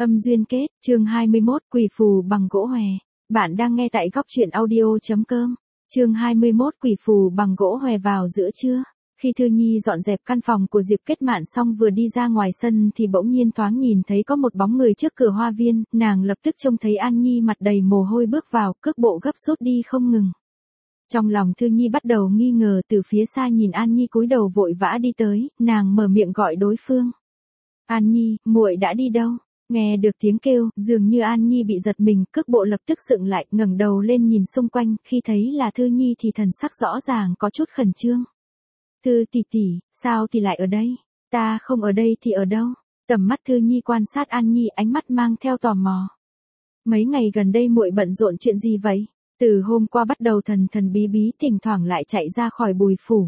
Âm duyên kết, chương 21, quỷ phù bằng gỗ hòe. Bạn đang nghe tại góc truyện audio.com. Chương 21, quỷ phù bằng gỗ hòe. Vào giữa trưa, khi Thư Nhi dọn dẹp căn phòng của Diệp Kết Mạn xong vừa đi ra ngoài sân thì bỗng nhiên thoáng nhìn thấy có một bóng người trước cửa hoa viên, nàng lập tức trông thấy An Nhi mặt đầy mồ hôi bước vào, cước bộ gấp rút đi không ngừng. Trong lòng Thư Nhi bắt đầu nghi ngờ, từ phía xa nhìn An Nhi cúi đầu vội vã đi tới, nàng mở miệng gọi đối phương. An Nhi, muội đã đi đâu? Nghe được tiếng kêu, dường như An Nhi bị giật mình, cước bộ lập tức dựng lại, ngẩng đầu lên nhìn xung quanh, khi thấy là Thư Nhi thì thần sắc rõ ràng có chút khẩn trương. Thư tỷ tỷ, sao thì lại ở đây? Ta không ở đây thì ở đâu? Tầm mắt Thư Nhi quan sát An Nhi, ánh mắt mang theo tò mò. Mấy ngày gần đây muội bận rộn chuyện gì vậy? Từ hôm qua bắt đầu thần thần bí bí, thỉnh thoảng lại chạy ra khỏi Bùi phủ.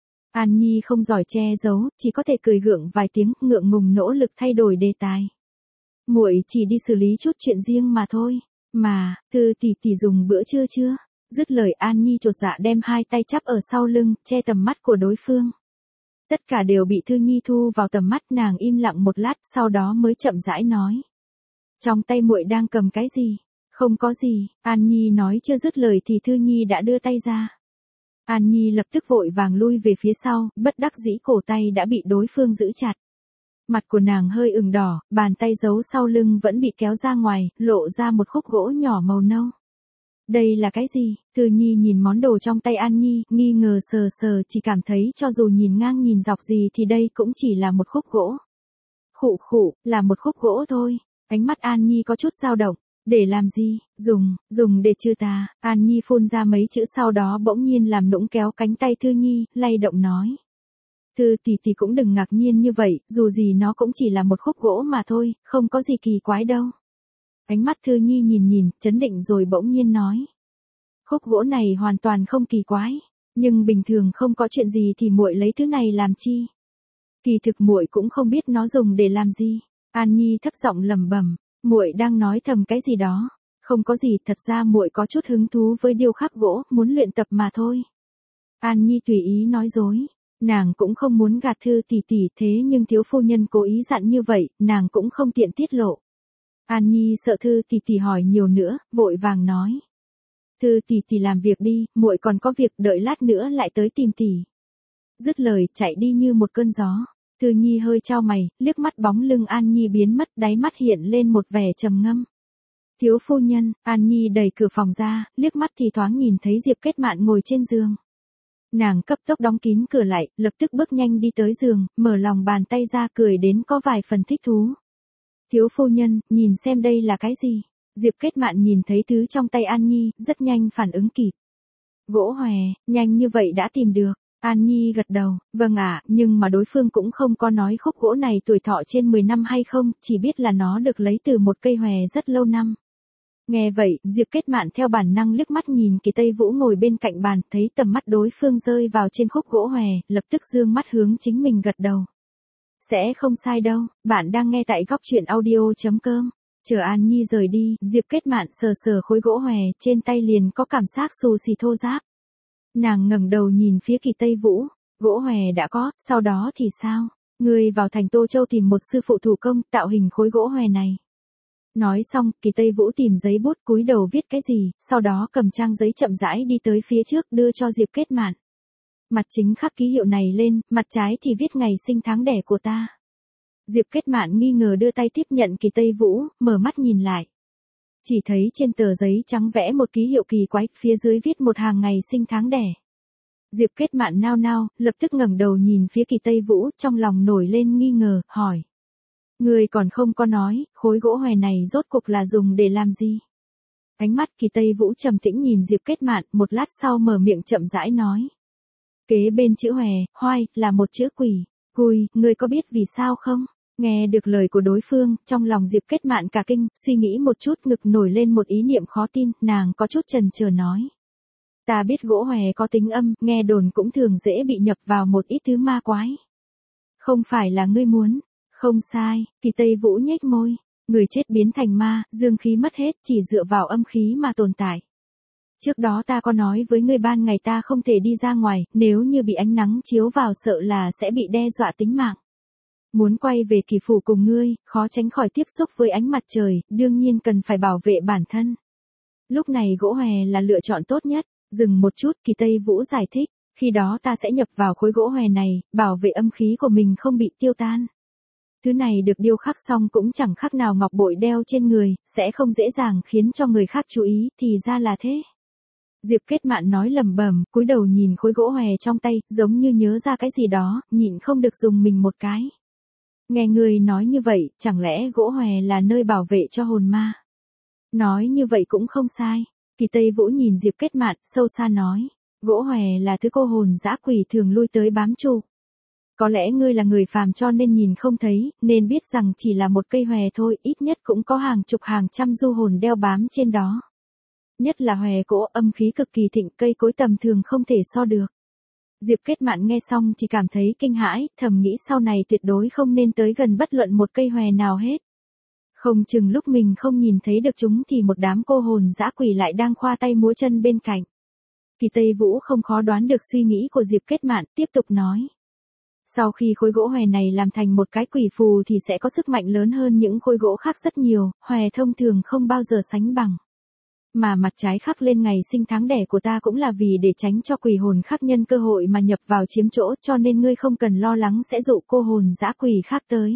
An Nhi không giỏi che giấu, chỉ có thể cười gượng vài tiếng, ngượng ngùng nỗ lực thay đổi đề tài. Muội chỉ đi xử lý chút chuyện riêng mà thôi. Mà, Thư tỷ tỷ dùng bữa trưa chưa? Dứt lời An Nhi chột dạ đem hai tay chắp ở sau lưng, che tầm mắt của đối phương. Tất cả đều bị Thư Nhi thu vào tầm mắt, nàng im lặng một lát, sau đó mới chậm rãi nói. Trong tay muội đang cầm cái gì? Không có gì, An Nhi nói chưa dứt lời thì Thư Nhi đã đưa tay ra. An Nhi lập tức vội vàng lui về phía sau, bất đắc dĩ cổ tay đã bị đối phương giữ chặt. Mặt của nàng hơi ửng đỏ, bàn tay giấu sau lưng vẫn bị kéo ra ngoài, lộ ra một khúc gỗ nhỏ màu nâu. Đây là cái gì? Thư Nhi nhìn món đồ trong tay An Nhi, nghi ngờ sờ sờ, chỉ cảm thấy cho dù nhìn ngang nhìn dọc gì thì đây cũng chỉ là một khúc gỗ. Khụ khụ, là một khúc gỗ thôi. Ánh mắt An Nhi có chút dao động. Để làm gì? Dùng để trừ tà. An Nhi phun ra mấy chữ sau đó bỗng nhiên làm nũng kéo cánh tay Thư Nhi, lay động nói. Thư tỷ tỷ cũng đừng ngạc nhiên như vậy, dù gì nó cũng chỉ là một khúc gỗ mà thôi, không có gì kỳ quái đâu. Ánh mắt Thư Nhi nhìn, chấn định rồi bỗng nhiên nói. Khúc gỗ này hoàn toàn không kỳ quái, nhưng bình thường không có chuyện gì thì muội lấy thứ này làm chi? Kỳ thực muội cũng không biết nó dùng để làm gì. An Nhi thấp giọng lẩm bẩm. Muội đang nói thầm cái gì đó? Không có gì, thật ra muội có chút hứng thú với điêu khắc gỗ, muốn luyện tập mà thôi. An Nhi tùy ý nói dối, nàng cũng không muốn gạt Thư tỷ tỷ, thế nhưng thiếu phu nhân cố ý dặn như vậy, nàng cũng không tiện tiết lộ. An Nhi sợ Thư tỷ tỷ hỏi nhiều nữa, vội vàng nói. Thư tỷ tỷ làm việc đi, muội còn có việc, đợi lát nữa lại tới tìm tỷ. Dứt lời chạy đi như một cơn gió. Thư Nhi hơi chau mày, liếc mắt bóng lưng An Nhi biến mất, đáy mắt hiện lên một vẻ trầm ngâm. Thiếu phu nhân, An Nhi đẩy cửa phòng ra, liếc mắt thì thoáng nhìn thấy Diệp Kết Mạn ngồi trên giường. Nàng cấp tốc đóng kín cửa lại, lập tức bước nhanh đi tới giường, mở lòng bàn tay ra cười đến có vài phần thích thú. Thiếu phu nhân, nhìn xem đây là cái gì? Diệp Kết Mạn nhìn thấy thứ trong tay An Nhi, rất nhanh phản ứng kịp. Gỗ hòe, nhanh như vậy đã tìm được. An Nhi gật đầu, vâng ạ, nhưng mà đối phương cũng không có nói khúc gỗ này tuổi thọ trên 10 năm hay không, chỉ biết là nó được lấy từ một cây hòe rất lâu năm. Nghe vậy, Diệp Kết Mạn theo bản năng liếc mắt nhìn Kỳ Tây Vũ ngồi bên cạnh bàn, thấy tầm mắt đối phương rơi vào trên khúc gỗ hòe, lập tức dương mắt hướng chính mình gật đầu. Sẽ không sai đâu, bạn đang nghe tại góc truyện audio.com. Chờ An Nhi rời đi, Diệp Kết Mạn sờ sờ khối gỗ hòe, trên tay liền có cảm giác xù xì thô ráp. Nàng ngẩng đầu nhìn phía Kỳ Tây Vũ, gỗ hòe đã có, sau đó thì sao? Ngươi vào thành Tô Châu tìm một sư phụ thủ công tạo hình khối gỗ hòe này. Nói xong, Kỳ Tây Vũ tìm giấy bút cúi đầu viết cái gì, sau đó cầm trang giấy chậm rãi đi tới phía trước đưa cho Diệp Kết Mạn. Mặt chính khắc ký hiệu này lên, mặt trái thì viết ngày sinh tháng đẻ của ta. Diệp Kết Mạn nghi ngờ đưa tay tiếp nhận Kỳ Tây Vũ, mở mắt nhìn lại. Chỉ thấy trên tờ giấy trắng vẽ một ký hiệu kỳ quái, phía dưới viết một hàng ngày sinh tháng đẻ. Diệp Kết Mạn nao nao, lập tức ngẩng đầu nhìn phía Kỳ Tây Vũ, trong lòng nổi lên nghi ngờ, hỏi. Người còn không có nói, khối gỗ hòe này rốt cuộc là dùng để làm gì? Ánh mắt Kỳ Tây Vũ trầm tĩnh nhìn Diệp Kết Mạn, một lát sau mở miệng chậm rãi nói. Kế bên chữ hòe, hoai, là một chữ quỷ. Cùi, người có biết vì sao không? Nghe được lời của đối phương, trong lòng Diệp Kết Mạn cả kinh, suy nghĩ một chút, ngực nổi lên một ý niệm khó tin, nàng có chút chần chờ nói. Ta biết gỗ hòe có tính âm, nghe đồn cũng thường dễ bị nhập vào một ít thứ ma quái. Không phải là ngươi muốn? Không sai, Kỳ Tây Vũ nhếch môi. Người chết biến thành ma, dương khí mất hết, chỉ dựa vào âm khí mà tồn tại. Trước đó ta có nói với ngươi ban ngày ta không thể đi ra ngoài, nếu như bị ánh nắng chiếu vào sợ là sẽ bị đe dọa tính mạng. Muốn quay về Kỳ phủ cùng ngươi, khó tránh khỏi tiếp xúc với ánh mặt trời, đương nhiên cần phải bảo vệ bản thân. Lúc này gỗ hòe là lựa chọn tốt nhất. Dừng một chút, Kỳ Tây Vũ giải thích, khi đó ta sẽ nhập vào khối gỗ hòe này, bảo vệ âm khí của mình không bị tiêu tan. Thứ này được điêu khắc xong cũng chẳng khác nào ngọc bội đeo trên người, sẽ không dễ dàng khiến cho người khác chú ý, thì ra là thế. Diệp Kết Mạn nói lẩm bẩm, cúi đầu nhìn khối gỗ hòe trong tay, giống như nhớ ra cái gì đó, nhịn không được dùng mình một cái. Nghe người nói như vậy, chẳng lẽ gỗ hòe là nơi bảo vệ cho hồn ma? Nói như vậy cũng không sai. Kỳ Tây Vũ nhìn Diệp Kết Mạn, sâu xa nói, gỗ hòe là thứ cô hồn dã quỷ thường lui tới bám trụ. Có lẽ ngươi là người phàm cho nên nhìn không thấy, nên biết rằng chỉ là một cây hòe thôi, ít nhất cũng có hàng chục hàng trăm du hồn đeo bám trên đó. Nhất là hòe gỗ, âm khí cực kỳ thịnh, cây cối tầm thường không thể so được. Diệp Kết Mạn nghe xong chỉ cảm thấy kinh hãi, thầm nghĩ sau này tuyệt đối không nên tới gần bất luận một cây hòe nào hết. Không chừng lúc mình không nhìn thấy được chúng thì một đám cô hồn dã quỷ lại đang khoa tay múa chân bên cạnh. Kỳ Tây Vũ không khó đoán được suy nghĩ của Diệp Kết Mạn, tiếp tục nói. Sau khi khối gỗ hòe này làm thành một cái quỷ phù thì sẽ có sức mạnh lớn hơn những khối gỗ khác rất nhiều, hòe thông thường không bao giờ sánh bằng. Mà mặt trái khắc lên ngày sinh tháng đẻ của ta cũng là vì để tránh cho quỷ hồn khác nhân cơ hội mà nhập vào chiếm chỗ, cho nên ngươi không cần lo lắng sẽ dụ cô hồn dã quỷ khác tới.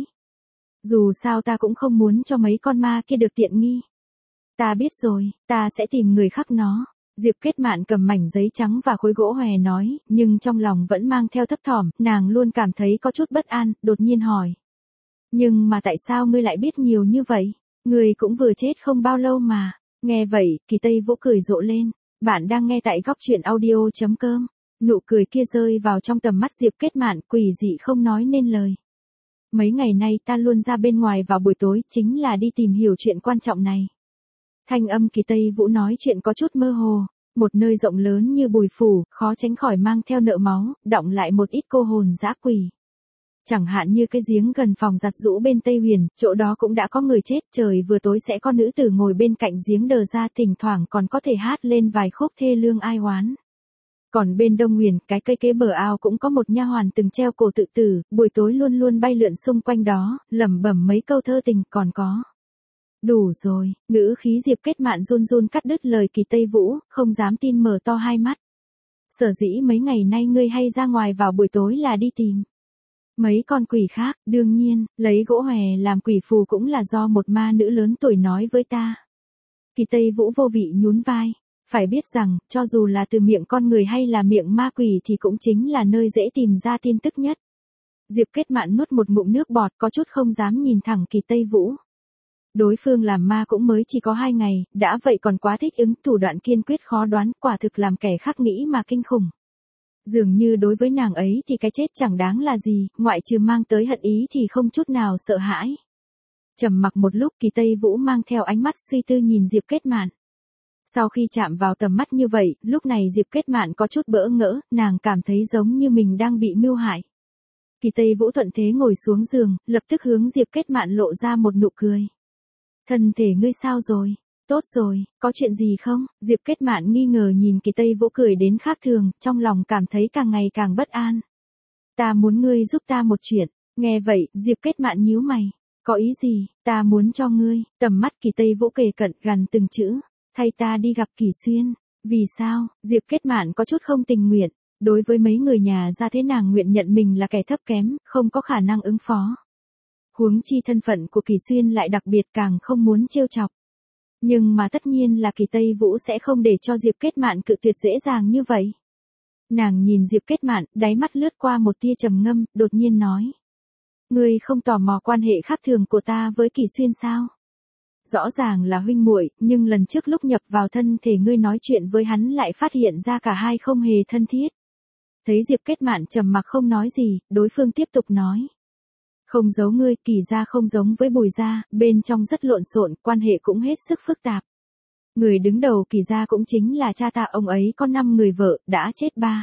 Dù sao ta cũng không muốn cho mấy con ma kia được tiện nghi. Ta biết rồi, ta sẽ tìm người khắc nó. Diệp Kết Mạn cầm mảnh giấy trắng và khối gỗ hòe nói, nhưng trong lòng vẫn mang theo thấp thỏm, nàng luôn cảm thấy có chút bất an, đột nhiên hỏi. Nhưng mà tại sao ngươi lại biết nhiều như vậy? Ngươi cũng vừa chết không bao lâu mà. Nghe vậy, Kỳ Tây Vũ cười rộ lên. Bạn đang nghe tại góc truyện audio.com. Nụ cười kia rơi vào trong tầm mắt Diệp Kết Mạn, quỷ dị không nói nên lời. Mấy ngày nay ta luôn ra bên ngoài vào buổi tối, chính là đi tìm hiểu chuyện quan trọng này. Thanh âm Kỳ Tây Vũ nói chuyện có chút mơ hồ, một nơi rộng lớn như Bùi Phủ, khó tránh khỏi mang theo nợ máu, đọng lại một ít cô hồn dã quỷ. Chẳng hạn như cái giếng gần phòng giặt giũ bên Tây Huyền, chỗ đó cũng đã có người chết, trời vừa tối sẽ có nữ tử ngồi bên cạnh giếng đờ ra, thỉnh thoảng còn có thể hát lên vài khúc thê lương ai oán. Còn bên Đông Huyền, cái cây kế bờ ao cũng có một nha hoàn từng treo cổ tự tử, buổi tối luôn luôn bay lượn xung quanh đó, lẩm bẩm mấy câu thơ tình, còn có. Đủ rồi, ngữ khí Diệp Kết Mạn run run cắt đứt lời Kỳ Tây Vũ, không dám tin mở to hai mắt. Sở dĩ mấy ngày nay ngươi hay ra ngoài vào buổi tối là đi tìm mấy con quỷ khác, đương nhiên, lấy gỗ hòe làm quỷ phù cũng là do một ma nữ lớn tuổi nói với ta. Kỳ Tây Vũ vô vị nhún vai. Phải biết rằng, cho dù là từ miệng con người hay là miệng ma quỷ thì cũng chính là nơi dễ tìm ra tin tức nhất. Diệp Kết Mạn nuốt một ngụm nước bọt, có chút không dám nhìn thẳng Kỳ Tây Vũ. Đối phương làm ma cũng mới chỉ có 2 ngày, đã vậy còn quá thích ứng, thủ đoạn kiên quyết khó đoán, quả thực làm kẻ khác nghĩ mà kinh khủng. Dường như đối với nàng ấy thì cái chết chẳng đáng là gì, ngoại trừ mang tới hận ý thì không chút nào sợ hãi. Trầm mặc một lúc, Kỳ Tây Vũ mang theo ánh mắt suy tư nhìn Diệp Kết Mạn. Sau khi chạm vào tầm mắt như vậy, lúc này Diệp Kết Mạn có chút bỡ ngỡ, nàng cảm thấy giống như mình đang bị mưu hại. Kỳ Tây Vũ thuận thế ngồi xuống giường, lập tức hướng Diệp Kết Mạn lộ ra một nụ cười. Thân thể ngươi sao rồi? Tốt rồi, có chuyện gì không? Diệp Kết Mạn nghi ngờ nhìn Kỳ Tây Vũ cười đến khác thường, trong lòng cảm thấy càng ngày càng bất an. Ta muốn ngươi giúp ta một chuyện. Nghe vậy, Diệp Kết Mạn nhíu mày. Có ý gì? Ta muốn cho ngươi. Tầm mắt Kỳ Tây Vũ kề cận gần từng chữ. Thay ta đi gặp Kỳ Xuyên. Vì sao? Diệp Kết Mạn có chút không tình nguyện. Đối với mấy người nhà ra thế nàng nguyện nhận mình là kẻ thấp kém, không có khả năng ứng phó. Huống chi thân phận của Kỳ Xuyên lại đặc biệt, càng không muốn trêu chọc. Nhưng mà tất nhiên là Kỳ Tây Vũ sẽ không để cho Diệp Kết Mạn cự tuyệt dễ dàng như vậy. Nàng nhìn Diệp Kết Mạn, đáy mắt lướt qua một tia trầm ngâm, đột nhiên nói. Ngươi không tò mò quan hệ khác thường của ta với Kỳ Xuyên sao? Rõ ràng là huynh muội, nhưng lần trước lúc nhập vào thân thể ngươi nói chuyện với hắn lại phát hiện ra cả hai không hề thân thiết. Thấy Diệp Kết Mạn trầm mặc không nói gì, đối phương tiếp tục nói. Không giấu ngươi, Kỳ gia không giống với Bùi gia, bên trong rất lộn xộn, quan hệ cũng hết sức phức tạp. Người đứng đầu Kỳ gia cũng chính là cha ta, ông ấy có 5 người vợ, đã chết 3.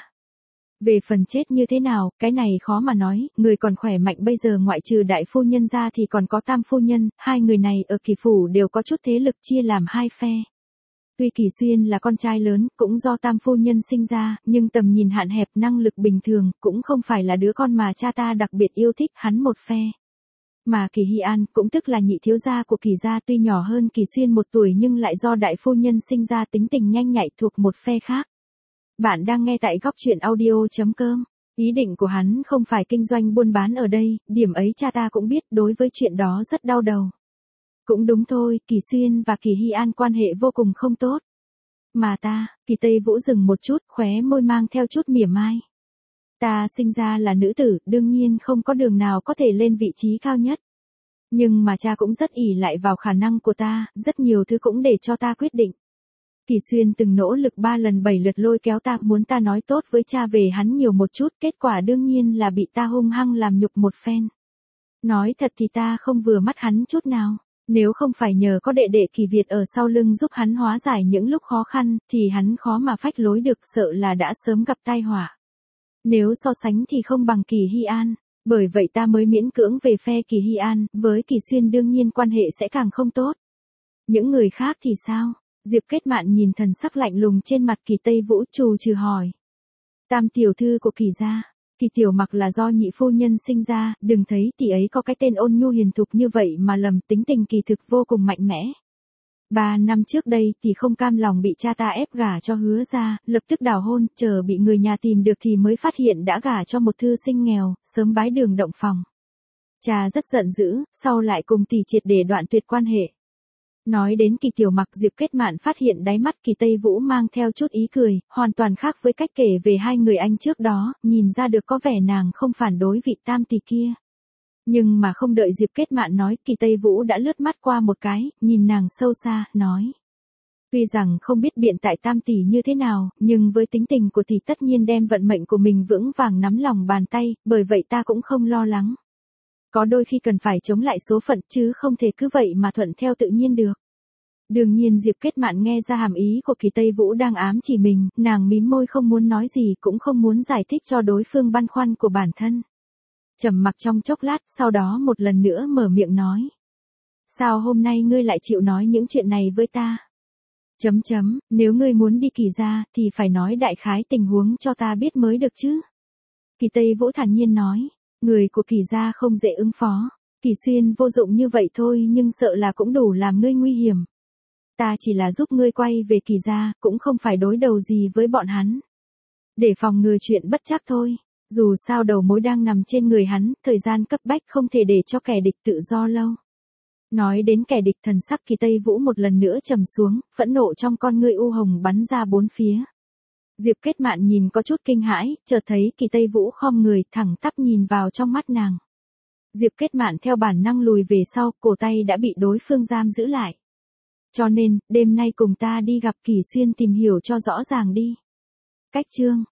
Về phần chết như thế nào, cái này khó mà nói, người còn khỏe mạnh bây giờ ngoại trừ đại phu nhân ra thì còn có tam phu nhân, 2 người này ở Kỳ phủ đều có chút thế lực, chia làm 2 phe. Tuy Kỳ Xuyên là con trai lớn, cũng do tam phu nhân sinh ra, nhưng tầm nhìn hạn hẹp, năng lực bình thường, cũng không phải là đứa con mà cha ta đặc biệt yêu thích, hắn một phe. Mà Kỳ Hy An, cũng tức là nhị thiếu gia của Kỳ gia, tuy nhỏ hơn Kỳ Xuyên 1 tuổi nhưng lại do đại phu nhân sinh ra tính tình nhanh nhạy thuộc một phe khác. Bạn đang nghe tại góc truyện audio.com. Ý định của hắn không phải kinh doanh buôn bán ở đây, điểm ấy cha ta cũng biết, đối với chuyện đó rất đau đầu. Cũng đúng thôi, Kỳ Xuyên và Kỳ Hy An quan hệ vô cùng không tốt. Mà ta, Kỳ Tây Vũ dừng một chút, khóe môi mang theo chút mỉa mai. Ta sinh ra là nữ tử, đương nhiên không có đường nào có thể lên vị trí cao nhất. Nhưng mà cha cũng rất ỷ lại vào khả năng của ta, rất nhiều thứ cũng để cho ta quyết định. Kỳ Xuyên từng nỗ lực 3 lần 7 lượt lôi kéo ta, muốn ta nói tốt với cha về hắn nhiều một chút, kết quả đương nhiên là bị ta hung hăng làm nhục một phen. Nói thật thì ta không vừa mắt hắn chút nào. Nếu không phải nhờ có đệ đệ Kỳ Việt ở sau lưng giúp hắn hóa giải những lúc khó khăn, thì hắn khó mà phách lối được, sợ là đã sớm gặp tai họa. Nếu so sánh thì không bằng Kỳ Hy An, bởi vậy ta mới miễn cưỡng về phe Kỳ Hy An, với Kỳ Xuyên đương nhiên quan hệ sẽ càng không tốt. Những người khác thì sao? Diệp Kết Mạn nhìn thần sắc lạnh lùng trên mặt Kỳ Tây Vũ, trù trừ hỏi. Tam tiểu thư của Kỳ gia, Kỳ Tiểu Mặc là do nhị phu nhân sinh ra, đừng thấy tỷ ấy có cái tên ôn nhu hiền thục như vậy mà lầm, tính tình kỳ thực vô cùng mạnh mẽ. 3 năm trước đây tỷ không cam lòng bị cha ta ép gả cho Hứa gia, lập tức đào hôn, chờ bị người nhà tìm được thì mới phát hiện đã gả cho một thư sinh nghèo, sớm bái đường động phòng. Cha rất giận dữ, sau lại cùng tỷ triệt để đoạn tuyệt quan hệ. Nói đến Kỳ Tiểu Mặc, Diệp Kết Mạn phát hiện đáy mắt Kỳ Tây Vũ mang theo chút ý cười, hoàn toàn khác với cách kể về hai người anh trước đó, nhìn ra được có vẻ nàng không phản đối vị tam tỷ kia. Nhưng mà không đợi Diệp Kết Mạn nói, Kỳ Tây Vũ đã lướt mắt qua một cái, nhìn nàng sâu xa, nói. Tuy rằng không biết biện tại tam tỷ như thế nào, nhưng với tính tình của tỷ tất nhiên đem vận mệnh của mình vững vàng nắm lòng bàn tay, bởi vậy ta cũng không lo lắng. Có đôi khi cần phải chống lại số phận chứ không thể cứ vậy mà thuận theo tự nhiên được. Đương nhiên Diệp Kết Mạn nghe ra hàm ý của Kỳ Tây Vũ đang ám chỉ mình, nàng mím môi không muốn nói gì, cũng không muốn giải thích cho đối phương băn khoăn của bản thân. Trầm mặc trong chốc lát, sau đó một lần nữa mở miệng nói. Sao hôm nay ngươi lại chịu nói những chuyện này với ta? Nếu ngươi muốn đi Kỳ gia, thì phải nói đại khái tình huống cho ta biết mới được chứ. Kỳ Tây Vũ thản nhiên nói. Người của Kỳ gia không dễ ứng phó. Kỳ Xuyên vô dụng như vậy thôi nhưng sợ là cũng đủ làm ngươi nguy hiểm. Ta chỉ là giúp ngươi quay về Kỳ gia, cũng không phải đối đầu gì với bọn hắn. Để phòng ngừa chuyện bất trắc thôi. Dù sao đầu mối đang nằm trên người hắn, thời gian cấp bách không thể để cho kẻ địch tự do lâu. Nói đến kẻ địch, thần sắc Kỳ Tây Vũ một lần nữa trầm xuống, phẫn nộ trong con ngươi u hồng bắn ra bốn phía. Diệp Kết Mạn nhìn có chút kinh hãi, chợt thấy Kỳ Tây Vũ khom người thẳng tắp nhìn vào trong mắt nàng. Diệp Kết Mạn theo bản năng lùi về sau, cổ tay đã bị đối phương giam giữ lại. Cho nên, đêm nay cùng ta đi gặp Kỳ Xuyên tìm hiểu cho rõ ràng đi. Cách chương